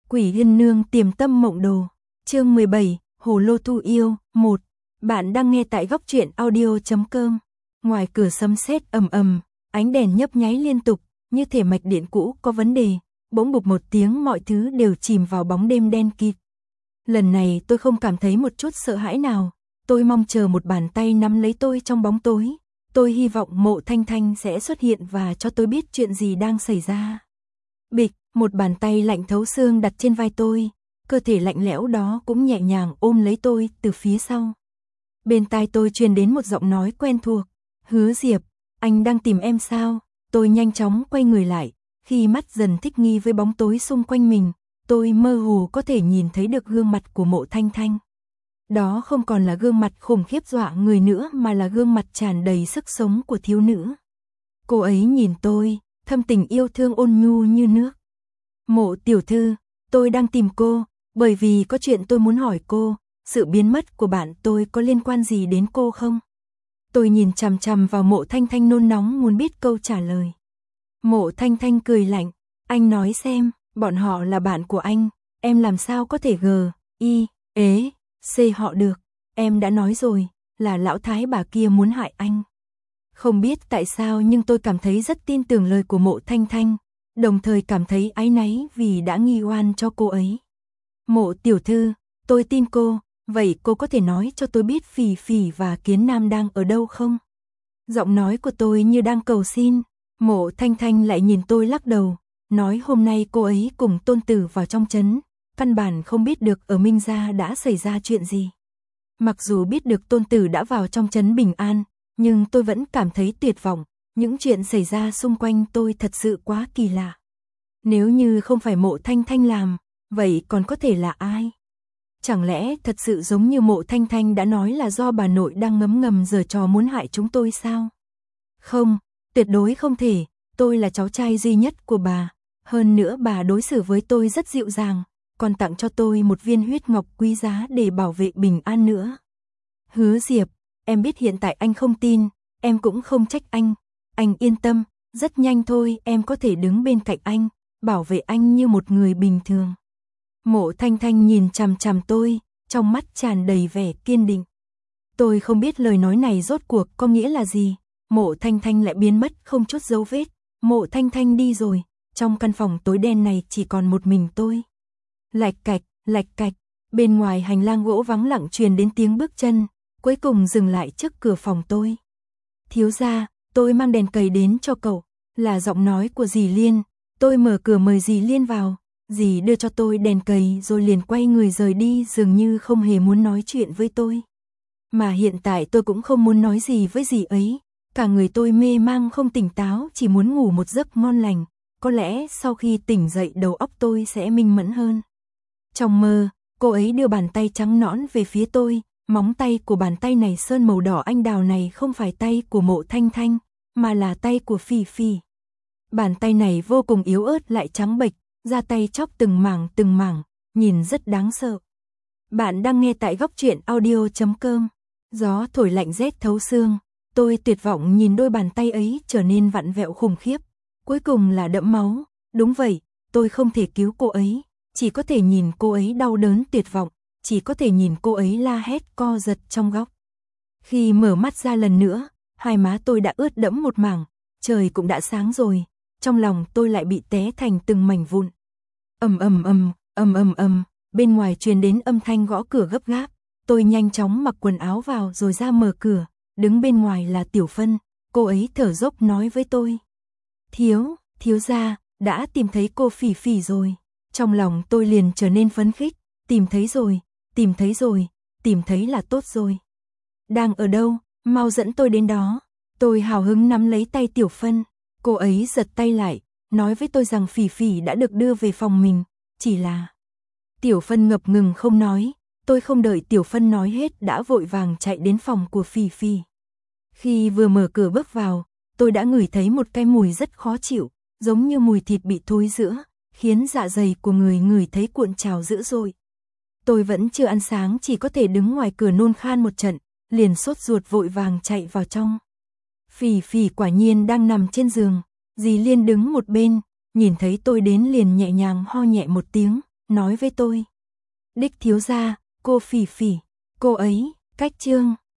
Quỷ Yên Nương Tiềm Tâm Mộng Đồ, chương 17, Hồ Lô Thu Yêu, 1. Bạn đang nghe tại góc truyện audio.com. Ngoài cửa sấm sét ầm ầm, ánh đèn nhấp nháy liên tục, như thể mạch điện cũ có vấn đề, bỗng bụp một tiếng mọi thứ đều chìm vào bóng đêm đen kịt. Lần này tôi không cảm thấy một chút sợ hãi nào, tôi mong chờ một bàn tay nắm lấy tôi trong bóng tối. Tôi hy vọng Mộ Thanh Thanh sẽ xuất hiện và cho tôi biết chuyện gì đang xảy ra. Bịch, một bàn tay lạnh thấu xương đặt trên vai tôi, cơ thể lạnh lẽo đó cũng nhẹ nhàng ôm lấy tôi từ phía sau. Bên tai tôi truyền đến một giọng nói quen thuộc, Hứa Diệp, anh đang tìm em sao? Tôi nhanh chóng quay người lại, khi mắt dần thích nghi với bóng tối xung quanh mình, tôi mơ hồ có thể nhìn thấy được gương mặt của Mộ Thanh Thanh. Đó không còn là gương mặt khủng khiếp dọa người nữa mà là gương mặt tràn đầy sức sống của thiếu nữ. Cô ấy nhìn tôi, thâm tình yêu thương ôn nhu như nước. Mộ tiểu thư, tôi đang tìm cô, bởi vì có chuyện tôi muốn hỏi cô, sự biến mất của bạn tôi có liên quan gì đến cô không? Tôi nhìn chằm chằm vào Mộ Thanh Thanh nôn nóng muốn biết câu trả lời. Mộ Thanh Thanh cười lạnh, anh nói xem, bọn họ là bạn của anh, em làm sao có thể C họ được, em đã nói rồi, là lão thái bà kia muốn hại anh. Không biết tại sao nhưng tôi cảm thấy rất tin tưởng lời của Mộ Thanh Thanh, đồng thời cảm thấy áy náy vì đã nghi oan cho cô ấy. Mộ tiểu thư, tôi tin cô, vậy cô có thể nói cho tôi biết Phỉ Phỉ và Kiến Nam đang ở đâu không? Giọng nói của tôi như đang cầu xin. Mộ Thanh Thanh lại nhìn tôi lắc đầu, nói hôm nay cô ấy cùng tôn tử vào trong trấn, căn bản không biết được ở Minh Gia đã xảy ra chuyện gì. Mặc dù biết được tôn tử đã vào trong trấn bình an, nhưng tôi vẫn cảm thấy tuyệt vọng, những chuyện xảy ra xung quanh tôi thật sự quá kỳ lạ. Nếu như không phải Mộ Thanh Thanh làm, vậy còn có thể là ai? Chẳng lẽ thật sự giống như Mộ Thanh Thanh đã nói là do bà nội đang ngấm ngầm giở trò muốn hại chúng tôi sao? Không, tuyệt đối không thể, tôi là cháu trai duy nhất của bà, hơn nữa bà đối xử với tôi rất dịu dàng, còn tặng cho tôi một viên huyết ngọc quý giá để bảo vệ bình an nữa. Hứa Diệp, em biết hiện tại anh không tin, em cũng không trách anh yên tâm, rất nhanh thôi em có thể đứng bên cạnh anh, bảo vệ anh như một người bình thường. Mộ Thanh Thanh nhìn chằm chằm tôi, trong mắt tràn đầy vẻ kiên định. Tôi không biết lời nói này rốt cuộc có nghĩa là gì, Mộ Thanh Thanh lại biến mất không chút dấu vết, Mộ Thanh Thanh đi rồi, trong căn phòng tối đen này chỉ còn một mình tôi. Lạch cạch, bên ngoài hành lang gỗ vắng lặng truyền đến tiếng bước chân, cuối cùng dừng lại trước cửa phòng tôi. Thiếu gia, tôi mang đèn cầy đến cho cậu, là giọng nói của dì Liên, tôi mở cửa mời dì Liên vào, dì đưa cho tôi đèn cầy rồi liền quay người rời đi dường như không hề muốn nói chuyện với tôi. Mà hiện tại tôi cũng không muốn nói gì với dì ấy, cả người tôi mê mang không tỉnh táo chỉ muốn ngủ một giấc ngon lành, có lẽ sau khi tỉnh dậy đầu óc tôi sẽ minh mẫn hơn. Trong mơ, cô ấy đưa bàn tay trắng nõn về phía tôi, móng tay của bàn tay này sơn màu đỏ anh đào này không phải tay của Mộ Thanh Thanh, mà là tay của Phỉ Phỉ. Bàn tay này vô cùng yếu ớt lại trắng bệch, da tay chóc từng mảng, nhìn rất đáng sợ. Bạn đang nghe tại góc truyện audio.com. Gió thổi lạnh rét thấu xương, tôi tuyệt vọng nhìn đôi bàn tay ấy trở nên vặn vẹo khủng khiếp, cuối cùng là đẫm máu. Đúng vậy, tôi không thể cứu cô ấy, chỉ có thể nhìn cô ấy đau đớn tuyệt vọng, chỉ có thể nhìn cô ấy la hét co giật trong góc. Khi mở mắt ra lần nữa, hai má tôi đã ướt đẫm một mảng, trời cũng đã sáng rồi, trong lòng tôi lại bị té thành từng mảnh vụn. Ầm, bên ngoài truyền đến âm thanh gõ cửa gấp gáp, tôi nhanh chóng mặc quần áo vào rồi ra mở cửa, đứng bên ngoài là Tiểu Phân, cô ấy thở dốc nói với tôi. Thiếu gia, đã tìm thấy cô Phỉ Phỉ rồi. Trong lòng tôi liền trở nên phấn khích, tìm thấy là tốt rồi. Đang ở đâu, mau dẫn tôi đến đó. Tôi hào hứng nắm lấy tay Tiểu Phân, cô ấy giật tay lại, nói với tôi rằng Phỉ Phỉ đã được đưa về phòng mình, chỉ là... Tiểu Phân ngập ngừng không nói, tôi không đợi Tiểu Phân nói hết đã vội vàng chạy đến phòng của Phỉ Phỉ. Khi vừa mở cửa bước vào, tôi đã ngửi thấy một cái mùi rất khó chịu, giống như mùi thịt bị thối rữa, khiến dạ dày của người ngửi thấy cuộn trào dữ dội. Tôi vẫn chưa ăn sáng chỉ có thể đứng ngoài cửa nôn khan một trận, liền sốt ruột vội vàng chạy vào trong. Phỉ Phỉ quả nhiên đang nằm trên giường, dì Liên đứng một bên, nhìn thấy tôi đến liền nhẹ nhàng ho nhẹ một tiếng, nói với tôi. Đích thiếu gia, cô Phỉ Phỉ, cô ấy, cách Trương